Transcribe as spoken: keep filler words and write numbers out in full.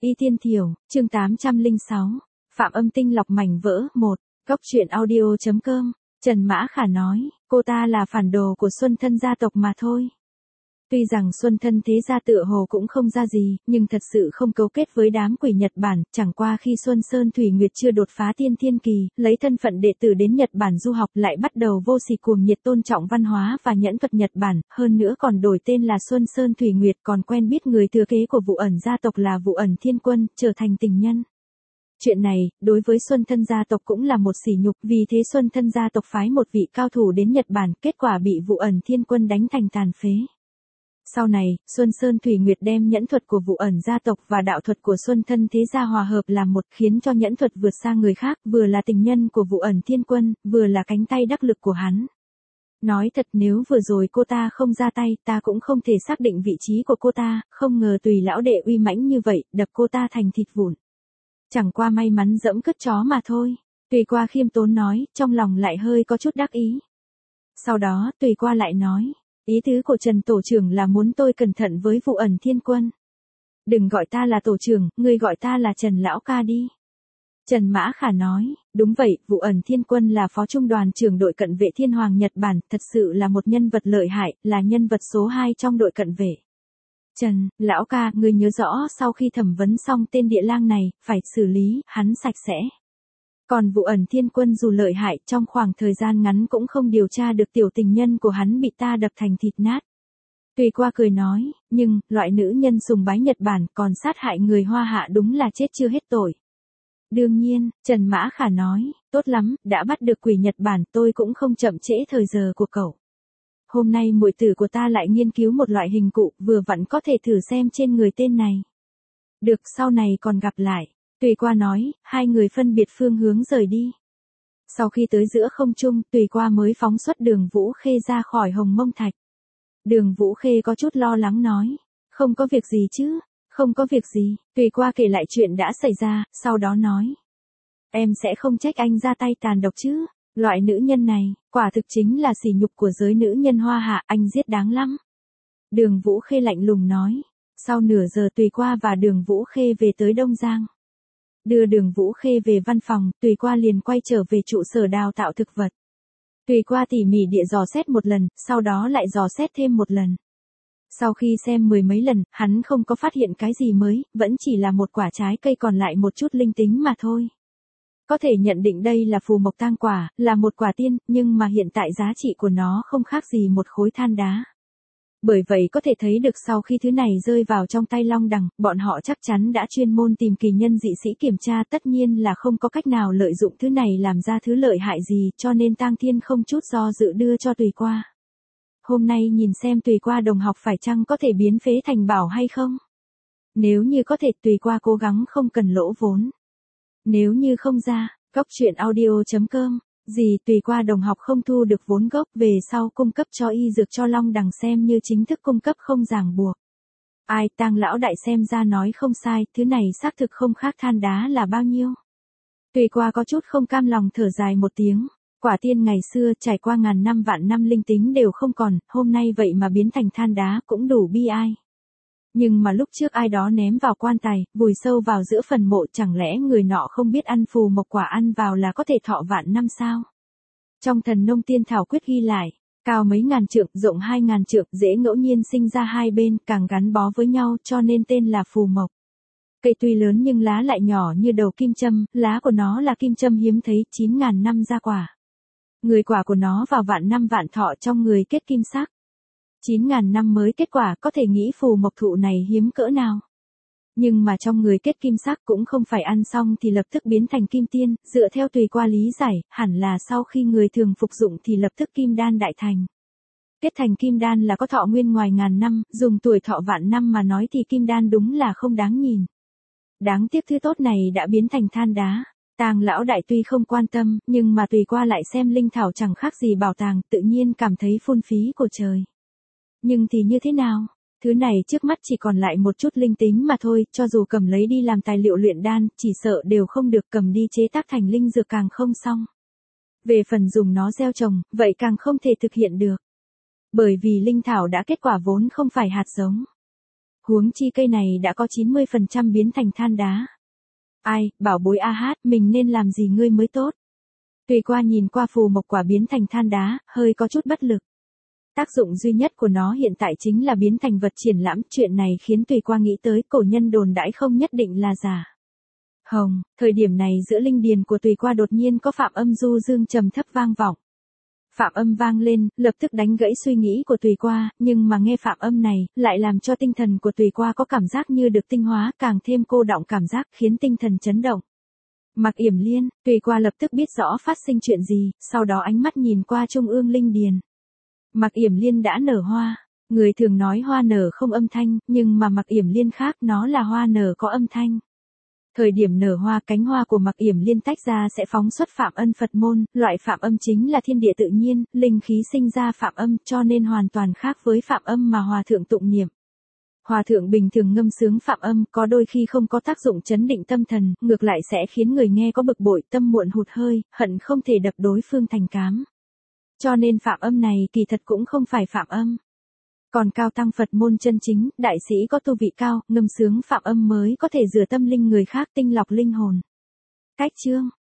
Y Tiên Thiểu, chương tám trăm lẻ sáu, Phạm Âm Tinh lọc mảnh vỡ, một, Góc truyện audio chấm com, Trần Mã Khả nói, cô ta là phản đồ của Xuân Thân gia tộc mà thôi. Tuy rằng Xuân Thân thế gia tựa hồ cũng không ra gì, nhưng thật sự không cấu kết với đám quỷ Nhật Bản, chẳng qua khi Xuân Sơn Thủy Nguyệt chưa đột phá tiên thiên kỳ, lấy thân phận đệ tử đến Nhật Bản du học lại bắt đầu vô sỉ cuồng nhiệt tôn trọng văn hóa và nhẫn thuật Nhật Bản, hơn nữa còn đổi tên là Xuân Sơn Thủy Nguyệt, còn quen biết người thừa kế của Vụ Ẩn gia tộc là Vụ Ẩn Thiên Quân, trở thành tình nhân. Chuyện này, đối với Xuân Thân gia tộc cũng là một sỉ nhục, vì thế Xuân Thân gia tộc phái một vị cao thủ đến Nhật Bản, kết quả bị Vụ Ẩn Thiên Quân đánh thành tàn phế. Sau này, Xuân Sơn Thủy Nguyệt đem nhẫn thuật của Vụ Ẩn gia tộc và đạo thuật của Xuân Thân thế gia hòa hợp làm một, khiến cho nhẫn thuật vượt xa người khác, vừa là tình nhân của Vụ Ẩn Thiên Quân, vừa là cánh tay đắc lực của hắn. Nói thật, nếu vừa rồi cô ta không ra tay, ta cũng không thể xác định vị trí của cô ta, không ngờ Tùy lão đệ uy mãnh như vậy, đập cô ta thành thịt vụn. Chẳng qua may mắn giẫm cứt chó mà thôi. Tùy Qua khiêm tốn nói, trong lòng lại hơi có chút đắc ý. Sau đó, Tùy Qua lại nói, ý tứ của Trần tổ trưởng là muốn tôi cẩn thận với Vụ Ẩn Thiên Quân. Đừng gọi ta là tổ trưởng, ngươi gọi ta là Trần lão ca đi. Trần Mã Khả nói, đúng vậy, Vụ Ẩn Thiên Quân là phó trung đoàn trưởng đội cận vệ Thiên Hoàng Nhật Bản, thật sự là một nhân vật lợi hại, là nhân vật số hai trong đội cận vệ. Trần, lão ca, ngươi nhớ rõ sau khi thẩm vấn xong tên địa lang này, phải xử lý, hắn sạch sẽ. Còn Vụ Ẩn Thiên Quân dù lợi hại, trong khoảng thời gian ngắn cũng không điều tra được tiểu tình nhân của hắn bị ta đập thành thịt nát. Tùy Qua cười nói, nhưng, loại nữ nhân sùng bái Nhật Bản còn sát hại người Hoa Hạ đúng là chết chưa hết tội. Đương nhiên, Trần Mã Khả nói, tốt lắm, đã bắt được quỷ Nhật Bản, tôi cũng không chậm trễ thời giờ của cậu. Hôm nay muội tử của ta lại nghiên cứu một loại hình cụ, vừa vặn có thể thử xem trên người tên này. Được, sau này còn gặp lại. Tùy Qua nói, hai người phân biệt phương hướng rời đi. Sau khi tới giữa không trung, Tùy Qua mới phóng xuất Đường Vũ Khê ra khỏi Hồng Mông Thạch. Đường Vũ Khê có chút lo lắng nói, không có việc gì chứ, không có việc gì. Tùy Qua kể lại chuyện đã xảy ra, sau đó nói, em sẽ không trách anh ra tay tàn độc chứ, loại nữ nhân này, quả thực chính là sỉ nhục của giới nữ nhân Hoa Hạ, anh giết đáng lắm. Đường Vũ Khê lạnh lùng nói, sau nửa giờ Tùy Qua và Đường Vũ Khê về tới Đông Giang. Đưa Đường Vũ Khê về văn phòng, Tùy Qua liền quay trở về trụ sở đào tạo thực vật. Tùy Qua tỉ mỉ địa dò xét một lần, sau đó lại dò xét thêm một lần. Sau khi xem mười mấy lần, hắn không có phát hiện cái gì mới, vẫn chỉ là một quả trái cây còn lại một chút linh tính mà thôi. Có thể nhận định đây là phù mộc tang quả, là một quả tiên, nhưng mà hiện tại giá trị của nó không khác gì một khối than đá. Bởi vậy có thể thấy được sau khi thứ này rơi vào trong tay Long Đằng, bọn họ chắc chắn đã chuyên môn tìm kỳ nhân dị sĩ kiểm tra, tất nhiên là không có cách nào lợi dụng thứ này làm ra thứ lợi hại gì, cho nên Tang Thiên không chút do dự đưa cho Tùy Qua. Hôm nay nhìn xem Tùy Qua đồng học phải chăng có thể biến phế thành bảo hay không? Nếu như có thể, Tùy Qua cố gắng không cần lỗ vốn. Nếu như không ra, Góc truyện audio chấm com, gì Tùy Qua đồng học không thu được vốn gốc, về sau cung cấp cho y dược cho Long Đằng xem như chính thức cung cấp không ràng buộc. Ai, Tang lão đại xem ra nói không sai, thứ này xác thực không khác than đá là bao nhiêu. Tùy Qua có chút không cam lòng thở dài một tiếng, quả tiên ngày xưa trải qua ngàn năm vạn năm linh tính đều không còn, hôm nay vậy mà biến thành than đá cũng đủ bi ai. Nhưng mà lúc trước ai đó ném vào quan tài, vùi sâu vào giữa phần mộ, chẳng lẽ người nọ không biết ăn phù mộc quả ăn vào là có thể thọ vạn năm sao? Trong Thần Nông Tiên Thảo Quyết ghi lại, cao mấy ngàn trượng, rộng hai ngàn trượng, dễ ngẫu nhiên sinh ra hai bên, càng gắn bó với nhau cho nên tên là phù mộc. Cây tuy lớn nhưng lá lại nhỏ như đầu kim châm, lá của nó là kim châm hiếm thấy, chín ngàn năm ra quả. Người quả của nó vào vạn năm vạn thọ, trong người kết kim sắc. chín ngàn năm mới kết quả, có thể nghĩ phù mộc thụ này hiếm cỡ nào. Nhưng mà trong người kết kim sắc cũng không phải ăn xong thì lập tức biến thành kim tiên, dựa theo Tùy Qua lý giải, hẳn là sau khi người thường phục dụng thì lập tức kim đan đại thành. Kết thành kim đan là có thọ nguyên ngoài ngàn năm, dùng tuổi thọ vạn năm mà nói thì kim đan đúng là không đáng nhìn. Đáng tiếc thứ tốt này đã biến thành than đá. Tang lão đại tuy không quan tâm, nhưng mà Tùy Qua lại xem linh thảo chẳng khác gì bảo tàng, tự nhiên cảm thấy phung phí của trời. Nhưng thì như thế nào? Thứ này trước mắt chỉ còn lại một chút linh tính mà thôi, cho dù cầm lấy đi làm tài liệu luyện đan, chỉ sợ đều không được, cầm đi chế tác thành linh dược càng không xong. Về phần dùng nó gieo trồng, vậy càng không thể thực hiện được. Bởi vì linh thảo đã kết quả vốn không phải hạt giống. Huống chi cây này đã có chín mươi phần trăm biến thành than đá. Ai, bảo bối a hát, mình nên làm gì ngươi mới tốt? Tùy Qua nhìn qua phù mộc quả biến thành than đá, hơi có chút bất lực. Tác dụng duy nhất của nó hiện tại chính là biến thành vật triển lãm, chuyện này khiến Tùy Qua nghĩ tới cổ nhân đồn đãi không nhất định là giả. Hồng, thời điểm này giữa linh điền của Tùy Qua đột nhiên có phạm âm du dương trầm thấp vang vọng. Phạm âm vang lên, lập tức đánh gãy suy nghĩ của Tùy Qua, nhưng mà nghe phạm âm này, lại làm cho tinh thần của Tùy Qua có cảm giác như được tinh hóa, càng thêm cô đọng cảm giác khiến tinh thần chấn động. Mạc Yểm Liên, Tùy Qua lập tức biết rõ phát sinh chuyện gì, sau đó ánh mắt nhìn qua trung ương linh điền. Mạc Yểm Liên đã nở hoa, người thường nói hoa nở không âm thanh, nhưng mà Mạc Yểm Liên khác, nó là hoa nở có âm thanh. Thời điểm nở hoa, cánh hoa của Mạc Yểm Liên tách ra sẽ phóng xuất phạm ân Phật môn, loại phạm âm chính là thiên địa tự nhiên, linh khí sinh ra phạm âm, cho nên hoàn toàn khác với phạm âm mà hòa thượng tụng niệm. Hòa thượng bình thường ngâm sướng phạm âm có đôi khi không có tác dụng chấn định tâm thần, ngược lại sẽ khiến người nghe có bực bội, tâm muộn hụt hơi, hận không thể đập đối phương thành cám. Cho nên phạm âm này kỳ thật cũng không phải phạm âm. Còn cao tăng Phật môn chân chính, đại sĩ có tu vị cao, ngâm sướng phạm âm mới có thể rửa tâm linh người khác, tinh lọc linh hồn. Cách chương